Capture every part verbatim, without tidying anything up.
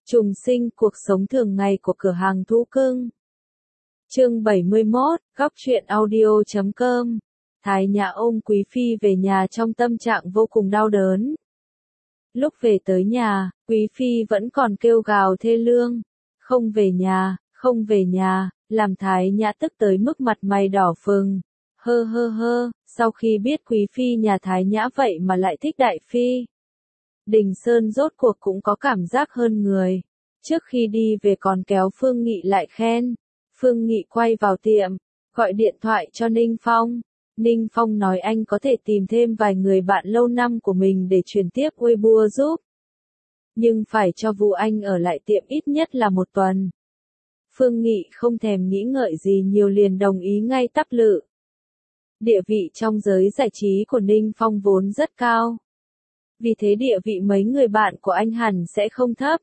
Trùng sinh cuộc sống thường ngày của cửa hàng thú cưng. Chương bảy mươi mốt, góc truyện audio chấm com. Thái Nhã ôm Quý Phi về nhà trong tâm trạng vô cùng đau đớn. Lúc về tới nhà, Quý Phi vẫn còn kêu gào thê lương. Không về nhà, không về nhà, làm Thái Nhã tức tới mức mặt mày đỏ phừng. Hơ hơ hơ, sau khi biết Quý Phi nhà Thái Nhã vậy mà lại thích Đại Phi. Đình Sơn rốt cuộc cũng có cảm giác hơn người. Trước khi đi về còn kéo Phương Nghị lại khen. Phương Nghị quay vào tiệm, gọi điện thoại cho Ninh Phong. Ninh Phong nói anh có thể tìm thêm vài người bạn lâu năm của mình để chuyển tiếp Weibo giúp. Nhưng phải cho Vu Anh ở lại tiệm ít nhất là một tuần. Phương Nghị không thèm nghĩ ngợi gì nhiều liền đồng ý ngay tắp lự. Địa vị trong giới giải trí của Ninh Phong vốn rất cao. Vì thế địa vị mấy người bạn của anh hẳn sẽ không thấp.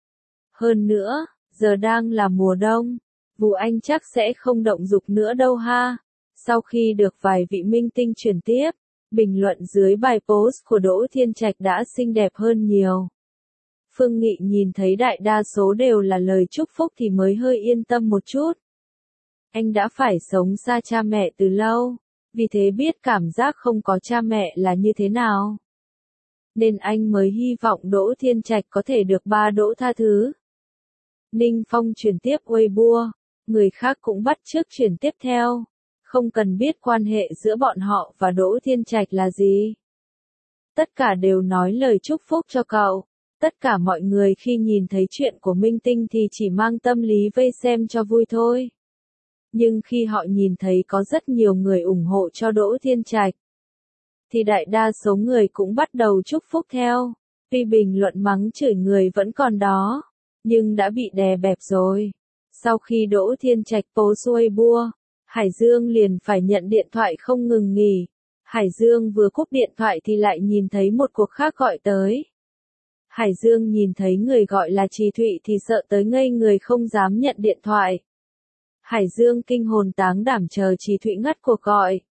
Hơn nữa, giờ đang là mùa đông, Vu Anh chắc sẽ không động dục nữa đâu ha. Sau khi được vài vị minh tinh chuyển tiếp, bình luận dưới bài post của Đỗ Thiên Trạch đã xinh đẹp hơn nhiều. Phương Nghị nhìn thấy đại đa số đều là lời chúc phúc thì mới hơi yên tâm một chút. Anh đã phải sống xa cha mẹ từ lâu, vì thế biết cảm giác không có cha mẹ là như thế nào. Nên anh mới hy vọng Đỗ Thiên Trạch có thể được ba Đỗ tha thứ. Ninh Phong chuyển tiếp Weibo, người khác cũng bắt chước chuyển tiếp theo. Không cần biết quan hệ giữa bọn họ và Đỗ Thiên Trạch là gì. Tất cả đều nói lời chúc phúc cho cậu. Tất cả mọi người khi nhìn thấy chuyện của minh tinh thì chỉ mang tâm lý vây xem cho vui thôi. Nhưng khi họ nhìn thấy có rất nhiều người ủng hộ cho Đỗ Thiên Trạch, thì đại đa số người cũng bắt đầu chúc phúc theo. Tuy bình luận mắng chửi người vẫn còn đó, nhưng đã bị đè bẹp rồi. Sau khi Đỗ Thiên Trạch post Weibo, Hải Dương liền phải nhận điện thoại không ngừng nghỉ. Hải Dương vừa cúp điện thoại thì lại nhìn thấy một cuộc khác gọi tới. Hải Dương nhìn thấy người gọi là Trì Thụy thì sợ tới ngây người không dám nhận điện thoại. Hải Dương kinh hồn táng đảm chờ Trì Thụy ngắt cuộc gọi.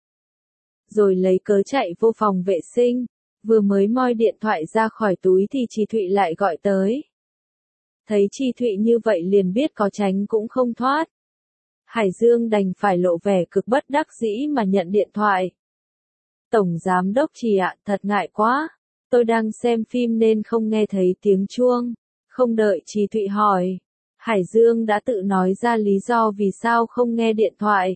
Rồi lấy cớ chạy vô phòng vệ sinh, vừa mới moi điện thoại ra khỏi túi thì Trì Thụy lại gọi tới. Thấy Trì Thụy như vậy liền biết có tránh cũng không thoát. Hải Dương đành phải lộ vẻ cực bất đắc dĩ mà nhận điện thoại. Tổng Giám đốc Trì ạ, thật ngại quá. Tôi đang xem phim nên không nghe thấy tiếng chuông. Không đợi Trì Thụy hỏi, Hải Dương đã tự nói ra lý do vì sao không nghe điện thoại.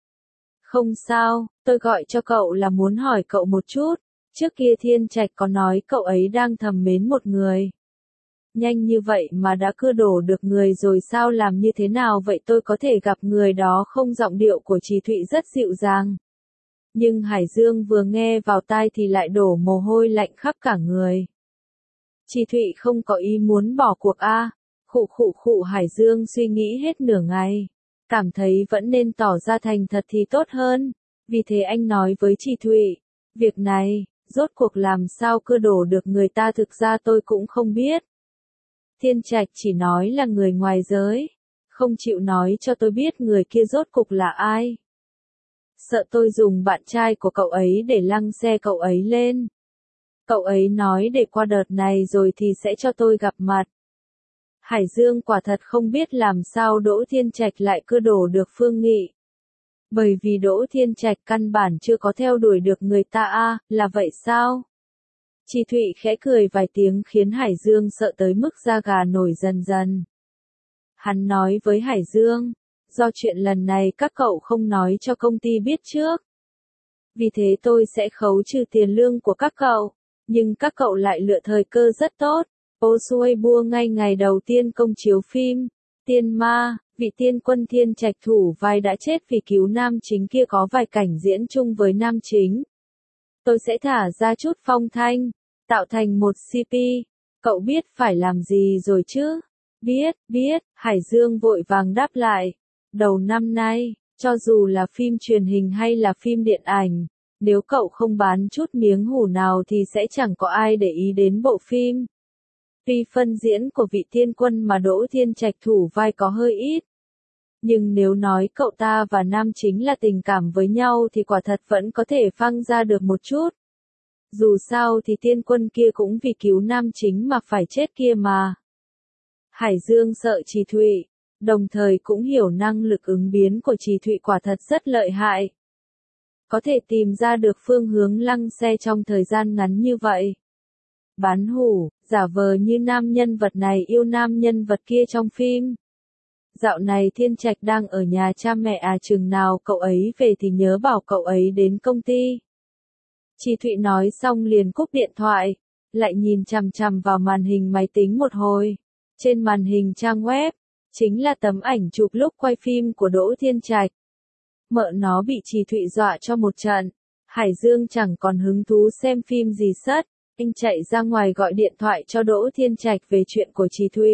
Không sao, tôi gọi cho cậu là muốn hỏi cậu một chút. Trước kia Thiên Trạch có nói cậu ấy đang thầm mến một người. Nhanh như vậy mà đã cưa đổ được người rồi sao, làm như thế nào vậy tôi có thể gặp người đó không? Giọng điệu của Trì Thụy rất dịu dàng. Nhưng Hải Dương vừa nghe vào tai thì lại đổ mồ hôi lạnh khắp cả người. Trì Thụy không có ý muốn bỏ cuộc a. À? Khụ khụ khụ. Hải Dương suy nghĩ hết nửa ngày. Cảm thấy vẫn nên tỏ ra thành thật thì tốt hơn. Vì thế anh nói với Trì Thụy, việc này, rốt cuộc làm sao cưa đổ được người ta thực ra tôi cũng không biết. Thiên Trạch chỉ nói là người ngoài giới, không chịu nói cho tôi biết người kia rốt cục là ai. Sợ tôi dùng bạn trai của cậu ấy để lăng xe cậu ấy lên. Cậu ấy nói để qua đợt này rồi thì sẽ cho tôi gặp mặt. Hải Dương quả thật không biết làm sao Đỗ Thiên Trạch lại cưa đổ được Phương Nghị. Bởi vì Đỗ Thiên Trạch căn bản chưa có theo đuổi được người ta a, à, là vậy sao? Trì Thụy khẽ cười vài tiếng khiến Hải Dương sợ tới mức da gà nổi dần dần. Hắn nói với Hải Dương, do chuyện lần này các cậu không nói cho công ty biết trước. Vì thế tôi sẽ khấu trừ tiền lương của các cậu, nhưng các cậu lại lựa thời cơ rất tốt. Post Weibo ngay ngày đầu tiên công chiếu phim Tiên Ma, vị tiên quân Thiên Trạch thủ vai đã chết vì cứu nam chính kia có vài cảnh diễn chung với nam chính. Tôi sẽ thả ra chút phong thanh, tạo thành một xê pê. Cậu biết phải làm gì rồi chứ? Biết, biết, Hải Dương vội vàng đáp lại. Đầu năm nay, cho dù là phim truyền hình hay là phim điện ảnh, nếu cậu không bán chút miếng hủ nào thì sẽ chẳng có ai để ý đến bộ phim. Tuy phân diễn của vị tiên quân mà Đỗ Thiên Trạch thủ vai có hơi ít, nhưng nếu nói cậu ta và nam chính là tình cảm với nhau thì quả thật vẫn có thể phăng ra được một chút. Dù sao thì tiên quân kia cũng vì cứu nam chính mà phải chết kia mà. Hải Dương sợ Trì Thụy, đồng thời cũng hiểu năng lực ứng biến của Trì Thụy quả thật rất lợi hại. Có thể tìm ra được phương hướng lăng xe trong thời gian ngắn như vậy. Bán hủ, giả vờ như nam nhân vật này yêu nam nhân vật kia trong phim. Dạo này Thiên Trạch đang ở nhà cha mẹ à, chừng nào cậu ấy về thì nhớ bảo cậu ấy đến công ty. Trì Thụy nói xong liền cúp điện thoại, lại nhìn chằm chằm vào màn hình máy tính một hồi. Trên màn hình trang web, chính là tấm ảnh chụp lúc quay phim của Đỗ Thiên Trạch. Mợ nó bị Trì Thụy dọa cho một trận. Hải Dương chẳng còn hứng thú xem phim gì sất, anh chạy ra ngoài gọi điện thoại cho Đỗ Thiên Trạch về chuyện của Trì Thụy.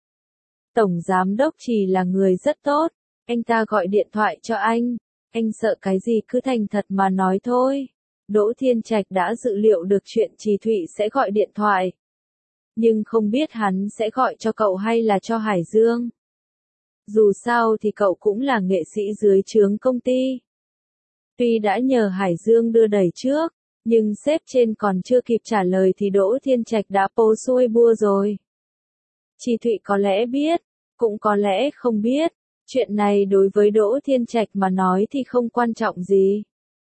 Tổng giám đốc Trì là người rất tốt, anh ta gọi điện thoại cho anh, anh sợ cái gì cứ thành thật mà nói thôi. Đỗ Thiên Trạch đã dự liệu được chuyện Trì Thụy sẽ gọi điện thoại, nhưng không biết hắn sẽ gọi cho cậu hay là cho Hải Dương. Dù sao thì cậu cũng là nghệ sĩ dưới trướng công ty. Tuy đã nhờ Hải Dương đưa đẩy trước, nhưng sếp trên còn chưa kịp trả lời thì Đỗ Thiên Trạch đã post Weibo rồi. Trì Thụy có lẽ biết, cũng có lẽ không biết, chuyện này đối với Đỗ Thiên Trạch mà nói thì không quan trọng gì.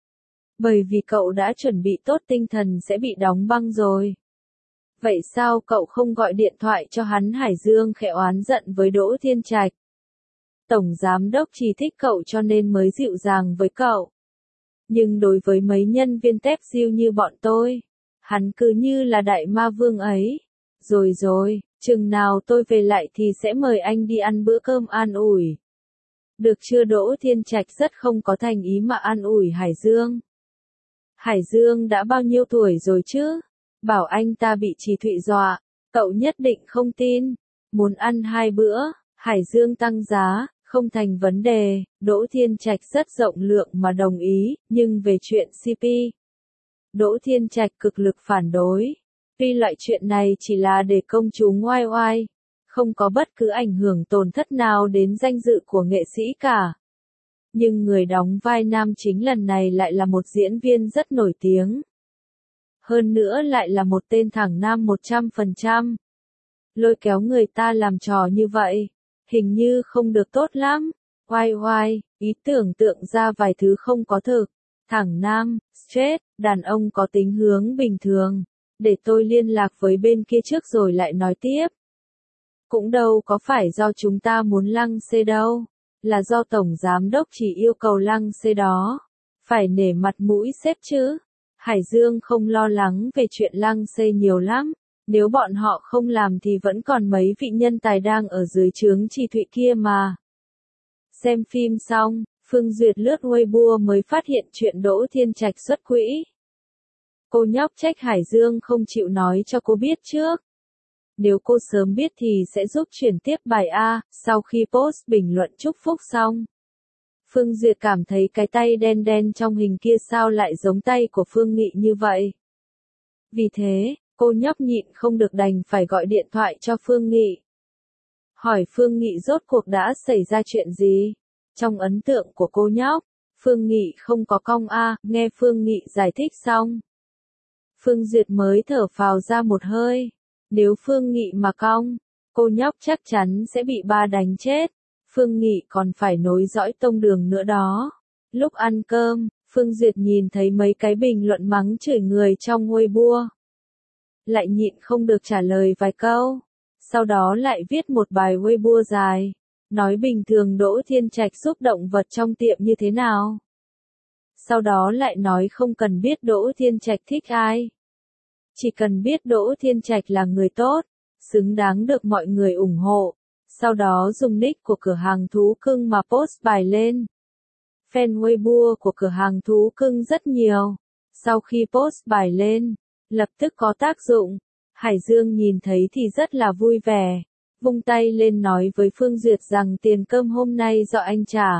Bởi vì cậu đã chuẩn bị tốt tinh thần sẽ bị đóng băng rồi. Vậy sao cậu không gọi điện thoại cho hắn? Hải Dương khẽ oán giận với Đỗ Thiên Trạch. Tổng giám đốc Trì thích cậu cho nên mới dịu dàng với cậu. Nhưng đối với mấy nhân viên tép diêu như bọn tôi, hắn cứ như là đại ma vương ấy. Rồi rồi, chừng nào tôi về lại thì sẽ mời anh đi ăn bữa cơm an ủi. Được chưa? Đỗ Thiên Trạch rất không có thành ý mà an ủi Hải Dương. Hải Dương đã bao nhiêu tuổi rồi chứ? Bảo anh ta bị Trì Thụy dọa, cậu nhất định không tin. Muốn ăn hai bữa, Hải Dương tăng giá, không thành vấn đề. Đỗ Thiên Trạch rất rộng lượng mà đồng ý, nhưng về chuyện xê pê, Đỗ Thiên Trạch cực lực phản đối. Tuy loại chuyện này chỉ là để công chúng oai oai, không có bất cứ ảnh hưởng tổn thất nào đến danh dự của nghệ sĩ cả. Nhưng người đóng vai nam chính lần này lại là một diễn viên rất nổi tiếng. Hơn nữa lại là một tên thẳng nam một trăm phần trăm. Lôi kéo người ta làm trò như vậy, hình như không được tốt lắm. Oai oai, ý tưởng tượng ra vài thứ không có thực. Thẳng nam, straight, đàn ông có tính hướng bình thường. Để tôi liên lạc với bên kia trước rồi lại nói tiếp. Cũng đâu có phải do chúng ta muốn lăng xê đâu. Là do Tổng Giám Đốc chỉ yêu cầu lăng xê đó. Phải nể mặt mũi sếp chứ. Hải Dương không lo lắng về chuyện lăng xê nhiều lắm. Nếu bọn họ không làm thì vẫn còn mấy vị nhân tài đang ở dưới trướng Trì Thụy kia mà. Xem phim xong, Phương Duyệt lướt Weibo mới phát hiện chuyện Đỗ Thiên Trạch xuất quỹ. Cô nhóc trách Hải Dương không chịu nói cho cô biết trước. Nếu cô sớm biết thì sẽ giúp chuyển tiếp bài A. Sau khi post bình luận chúc phúc xong, Phương Duyệt cảm thấy cái tay đen đen trong hình kia sao lại giống tay của Phương Nghị như vậy. Vì thế, cô nhóc nhịn không được đành phải gọi điện thoại cho Phương Nghị. Hỏi Phương Nghị rốt cuộc đã xảy ra chuyện gì. Trong ấn tượng của cô nhóc, Phương Nghị không có cong A. Nghe Phương Nghị giải thích xong, Phương Duyệt mới thở phào ra một hơi. Nếu Phương Nghị mà cong, cô nhóc chắc chắn sẽ bị ba đánh chết. Phương Nghị còn phải nối dõi tông đường nữa đó. Lúc ăn cơm, Phương Duyệt nhìn thấy mấy cái bình luận mắng chửi người trong Weibo. Lại nhịn không được trả lời vài câu. Sau đó lại viết một bài Weibo dài. Nói bình thường Đỗ Thiên Trạch giúp động vật trong tiệm như thế nào. Sau đó lại nói không cần biết Đỗ Thiên Trạch thích ai. Chỉ cần biết Đỗ Thiên Trạch là người tốt, xứng đáng được mọi người ủng hộ. Sau đó dùng nick của cửa hàng thú cưng mà post bài lên. Fan Weibo của cửa hàng thú cưng rất nhiều. Sau khi post bài lên, lập tức có tác dụng. Hải Dương nhìn thấy thì rất là vui vẻ. Vung tay lên nói với Phương Duyệt rằng tiền cơm hôm nay do anh trả.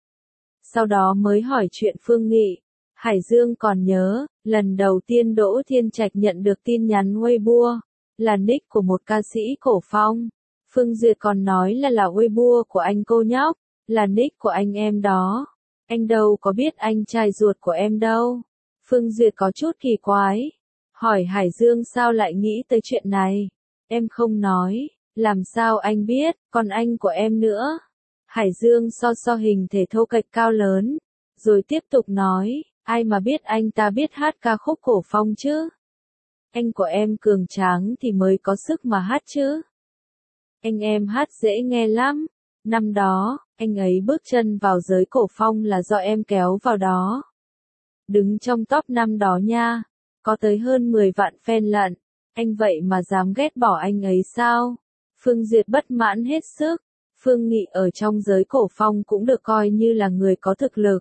Sau đó mới hỏi chuyện Phương Nghị. Hải Dương còn nhớ, lần đầu tiên Đỗ Thiên Trạch nhận được tin nhắn Weibo, là nick của một ca sĩ cổ phong. Phương Duyệt còn nói là là Weibo của anh cô nhóc, là nick của anh em đó. Anh đâu có biết anh trai ruột của em đâu. Phương Duyệt có chút kỳ quái. Hỏi Hải Dương sao lại nghĩ tới chuyện này. Em không nói, Làm sao anh biết, còn anh của em nữa. Hải Dương so so hình thể thô kệch cao lớn, rồi tiếp tục nói, ai mà biết anh ta biết hát ca khúc cổ phong chứ. Anh của em cường tráng thì mới có sức mà hát chứ. Anh em hát dễ nghe lắm. Năm đó, anh ấy bước chân vào giới cổ phong là do em kéo vào đó. Đứng trong top năm đó nha, có tới hơn mười vạn fan lận. Anh vậy mà dám ghét bỏ anh ấy sao? Phương Duyệt bất mãn hết sức. Phương Nghị ở trong giới cổ phong cũng được coi như là người có thực lực.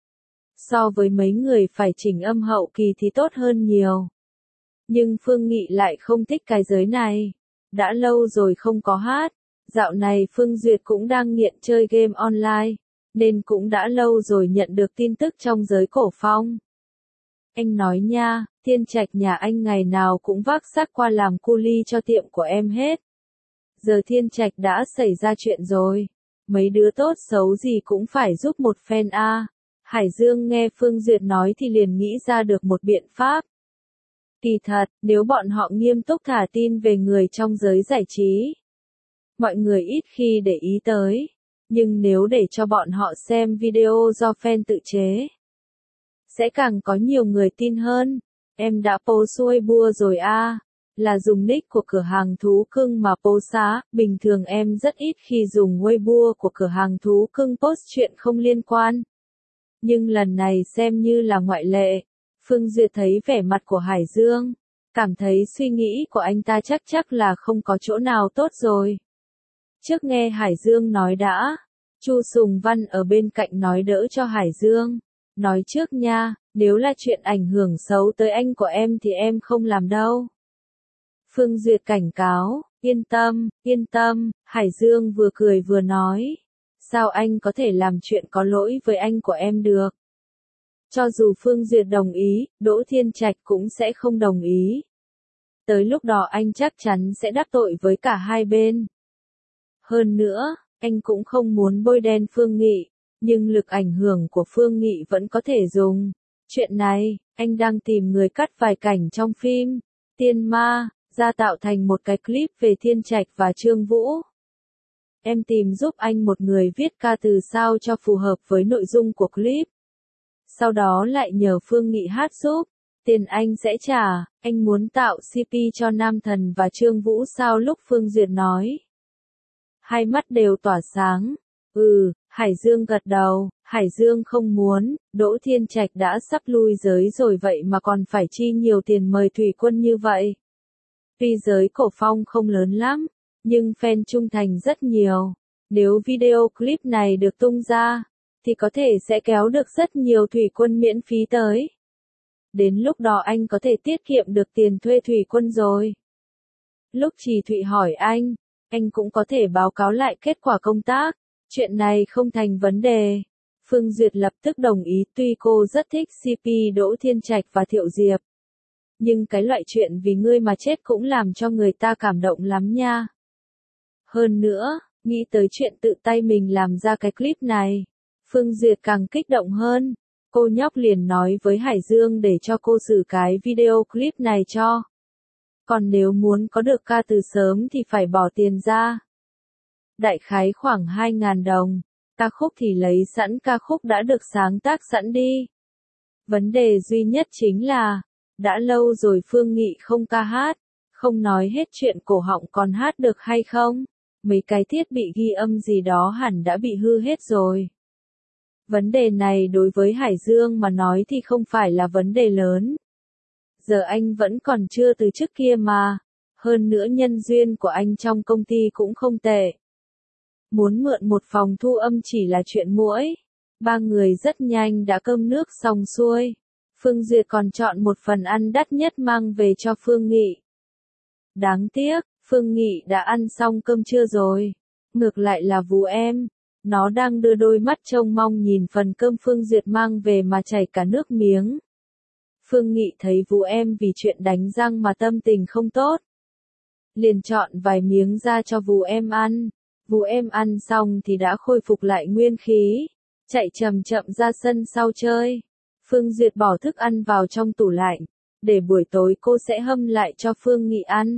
So với mấy người phải chỉnh âm hậu kỳ thì tốt hơn nhiều. Nhưng Phương Nghị lại không thích cái giới này. Đã lâu rồi không có hát. Dạo này Phương Duyệt cũng đang nghiện chơi game online, nên cũng đã lâu rồi nhận được tin tức trong giới cổ phong. Anh nói nha, Thiên Trạch nhà anh ngày nào cũng vác xác qua làm cu li cho tiệm của em hết. Giờ Thiên Trạch đã xảy ra chuyện rồi. Mấy đứa tốt xấu gì cũng phải giúp một phen a. À. Hải Dương nghe Phương Duyệt nói thì liền nghĩ ra được một biện pháp. Kỳ thật, nếu bọn họ nghiêm túc thả tin về người trong giới giải trí, mọi người ít khi để ý tới. Nhưng nếu để cho bọn họ xem video do fan tự chế, sẽ càng có nhiều người tin hơn. Em đã post Weibo rồi a. À. Là dùng nick của cửa hàng thú cưng mà post á, bình thường em rất ít khi dùng Weibo của cửa hàng thú cưng post chuyện không liên quan. Nhưng lần này xem như là ngoại lệ. Phương Duyệt thấy vẻ mặt của Hải Dương, cảm thấy suy nghĩ của anh ta chắc chắc là không có chỗ nào tốt rồi. Trước nghe Hải Dương nói đã, Chu Sùng Văn ở bên cạnh nói đỡ cho Hải Dương. Nói trước nha, nếu là chuyện ảnh hưởng xấu tới anh của em thì em không làm đâu. Phương Duyệt cảnh cáo, yên tâm, yên tâm, Hải Dương vừa cười vừa nói. Sao anh có thể làm chuyện có lỗi với anh của em được? Cho dù Phương Duyệt đồng ý, Đỗ Thiên Trạch cũng sẽ không đồng ý. Tới lúc đó anh chắc chắn sẽ đắc tội với cả hai bên. Hơn nữa, anh cũng không muốn bôi đen Phương Nghị, nhưng lực ảnh hưởng của Phương Nghị vẫn có thể dùng. Chuyện này, anh đang tìm người cắt vài cảnh trong phim Tiên Ma, ra tạo thành một cái clip về Thiên Trạch và Trương Vũ. Em tìm giúp anh một người viết ca từ sao cho phù hợp với nội dung của clip. Sau đó lại nhờ Phương Nghị hát giúp. Tiền anh sẽ trả, anh muốn tạo xê pê cho Nam Thần và Trương Vũ sao? Lúc Phương Duyệt nói, hai mắt đều tỏa sáng. Ừ, Hải Dương gật đầu. Hải Dương không muốn, Đỗ Thiên Trạch đã sắp lui giới rồi vậy mà còn phải chi nhiều tiền mời thủy quân như vậy. Tuy giới cổ phong không lớn lắm, nhưng fan trung thành rất nhiều. Nếu video clip này được tung ra, thì có thể sẽ kéo được rất nhiều thủy quân miễn phí tới. Đến lúc đó anh có thể tiết kiệm được tiền thuê thủy quân rồi. Lúc Trì Thụy hỏi anh, anh cũng có thể báo cáo lại kết quả công tác. Chuyện này không thành vấn đề. Phương Duyệt lập tức đồng ý, tuy cô rất thích xê pê Đỗ Thiên Trạch và Thiệu Diệp. Nhưng cái loại chuyện vì ngươi mà chết cũng làm cho người ta cảm động lắm nha. Hơn nữa, nghĩ tới chuyện tự tay mình làm ra cái clip này, Phương Duyệt càng kích động hơn. Cô nhóc liền nói với Hải Dương để cho cô xử cái video clip này cho. Còn nếu muốn có được ca từ sớm thì phải bỏ tiền ra. Đại khái khoảng hai nghìn đồng. Ca khúc thì lấy sẵn ca khúc đã được sáng tác sẵn đi. Vấn đề duy nhất chính là, đã lâu rồi Phương Nghị không ca hát, không nói hết chuyện cổ họng còn hát được hay không. Mấy cái thiết bị ghi âm gì đó hẳn đã bị hư hết rồi. Vấn đề này đối với Hải Dương mà nói thì không phải là vấn đề lớn. Giờ anh vẫn còn chưa từ trước kia mà. Hơn nữa nhân duyên của anh trong công ty cũng không tệ. Muốn mượn một phòng thu âm chỉ là chuyện muỗi. Ba người rất nhanh đã cơm nước xong xuôi. Phương Duyệt còn chọn một phần ăn đắt nhất mang về cho Phương Nghị. Đáng tiếc, Phương Nghị đã ăn xong cơm trưa rồi. Ngược lại là Vú em. Nó đang đưa đôi mắt trông mong nhìn phần cơm Phương Duyệt mang về mà chảy cả nước miếng. Phương Nghị thấy Vú em vì chuyện đánh răng mà tâm tình không tốt. Liền chọn vài miếng ra cho Vú em ăn. Vú em ăn xong thì đã khôi phục lại nguyên khí. Chạy chậm chậm ra sân sau chơi. Phương Duyệt bỏ thức ăn vào trong tủ lạnh. Để buổi tối cô sẽ hâm lại cho Phương Nghị ăn.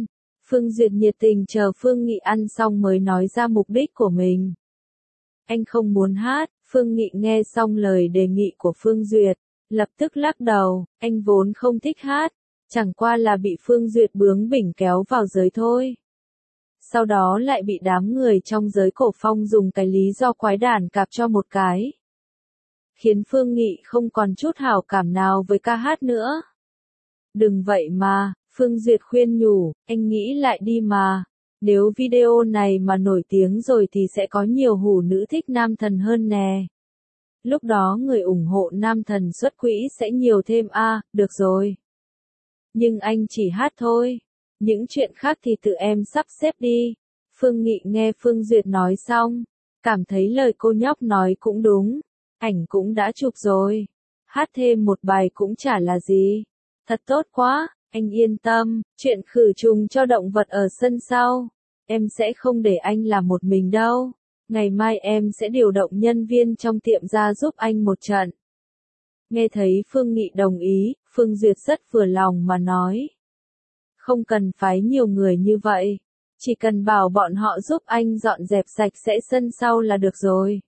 Phương Duyệt nhiệt tình chờ Phương Nghị ăn xong mới nói ra mục đích của mình. Anh không muốn hát. Phương Nghị nghe xong lời đề nghị của Phương Duyệt, lập tức lắc đầu, anh vốn không thích hát, chẳng qua là bị Phương Duyệt bướng bỉnh kéo vào giới thôi. Sau đó lại bị đám người trong giới cổ phong dùng cái lý do quái đản cạp cho một cái. Khiến Phương Nghị không còn chút hảo cảm nào với ca hát nữa. Đừng vậy mà, Phương Duyệt khuyên nhủ, anh nghĩ lại đi mà. Nếu video này mà nổi tiếng rồi thì sẽ có nhiều hủ nữ thích nam thần hơn nè. Lúc đó người ủng hộ nam thần xuất quỹ sẽ nhiều thêm a, à, được rồi. Nhưng anh chỉ hát thôi. Những chuyện khác thì tự em sắp xếp đi. Phương Nghị nghe Phương Duyệt nói xong, cảm thấy lời cô nhóc nói cũng đúng. Ảnh cũng đã chụp rồi. Hát thêm một bài cũng chả là gì. Thật tốt quá, anh yên tâm, chuyện khử trùng cho động vật ở sân sau. Em sẽ không để anh làm một mình đâu. Ngày mai em sẽ điều động nhân viên trong tiệm ra giúp anh một trận. Nghe thấy Phương Nghị đồng ý, Phương Duyệt rất vừa lòng mà nói. Không cần phái nhiều người như vậy. Chỉ cần bảo bọn họ giúp anh dọn dẹp sạch sẽ sân sau là được rồi.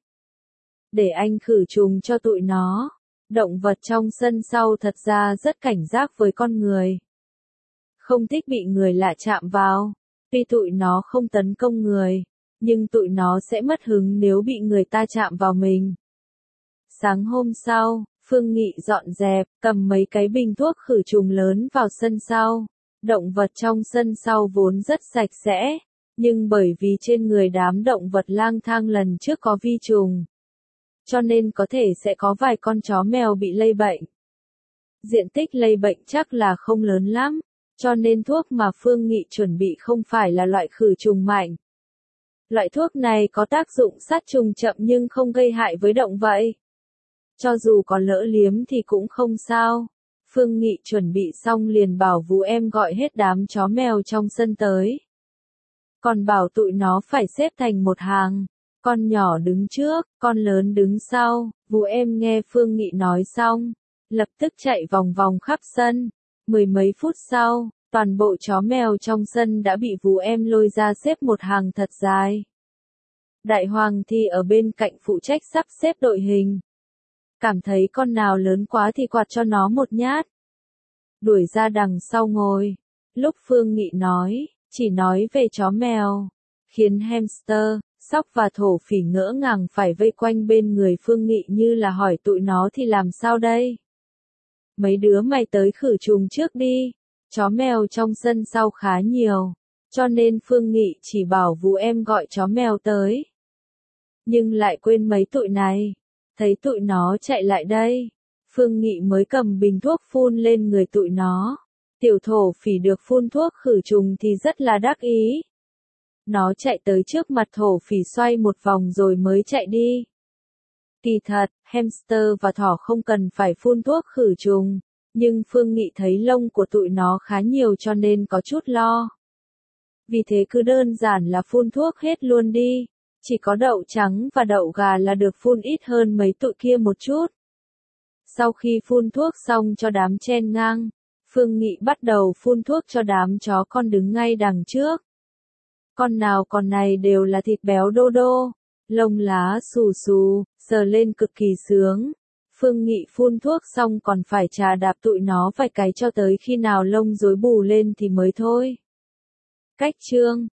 Để anh khử trùng cho tụi nó. Động vật trong sân sau thật ra rất cảnh giác với con người. Không thích bị người lạ chạm vào. Tuy tụi nó không tấn công người, nhưng tụi nó sẽ mất hứng nếu bị người ta chạm vào mình. Sáng hôm sau, Phương Nghị dọn dẹp, cầm mấy cái bình thuốc khử trùng lớn vào sân sau. Động vật trong sân sau vốn rất sạch sẽ, nhưng bởi vì trên người đám động vật lang thang lần trước có vi trùng, cho nên có thể sẽ có vài con chó mèo bị lây bệnh. Diện tích lây bệnh chắc là không lớn lắm, cho nên thuốc mà Phương Nghị chuẩn bị không phải là loại khử trùng mạnh. Loại thuốc này có tác dụng sát trùng chậm nhưng không gây hại với động vậy. Cho dù có lỡ liếm thì cũng không sao. Phương Nghị chuẩn bị xong liền bảo Vũ em gọi hết đám chó mèo trong sân tới. Còn bảo tụi nó phải xếp thành một hàng. Con nhỏ đứng trước, con lớn đứng sau. Vũ em nghe Phương Nghị nói xong, lập tức chạy vòng vòng khắp sân. Mười mấy phút sau, toàn bộ chó mèo trong sân đã bị Vũ em lôi ra xếp một hàng thật dài. Đại Hoàng thì ở bên cạnh phụ trách sắp xếp đội hình. Cảm thấy con nào lớn quá thì quạt cho nó một nhát. Đuổi ra đằng sau ngồi. Lúc Phương Nghị nói, chỉ nói về chó mèo, khiến hamster, sóc và thổ phỉ ngỡ ngàng phải vây quanh bên người Phương Nghị như là hỏi tụi nó thì làm sao đây? Mấy đứa mày tới khử trùng trước đi. Chó mèo trong sân sau khá nhiều, cho nên Phương Nghị chỉ bảo Vũ em gọi chó mèo tới. Nhưng lại quên mấy tụi này. Thấy tụi nó chạy lại đây, Phương Nghị mới cầm bình thuốc phun lên người tụi nó. Tiểu thổ phỉ được phun thuốc khử trùng thì rất là đắc ý. Nó chạy tới trước mặt thổ phỉ xoay một vòng rồi mới chạy đi. Kỳ thật, hamster và thỏ không cần phải phun thuốc khử trùng, nhưng Phương Nghị thấy lông của tụi nó khá nhiều cho nên có chút lo. Vì thế cứ đơn giản là phun thuốc hết luôn đi. Chỉ có đậu trắng và đậu gà là được phun ít hơn mấy tụi kia một chút. Sau khi phun thuốc xong cho đám chen ngang, Phương Nghị bắt đầu phun thuốc cho đám chó con đứng ngay đằng trước. Con nào con này đều là thịt béo đô đô, lông lá xù xù, sờ lên cực kỳ sướng. Phương Nghị phun thuốc xong còn phải chà đạp tụi nó vài cái cho tới khi nào lông rối bù lên thì mới thôi. Cách chương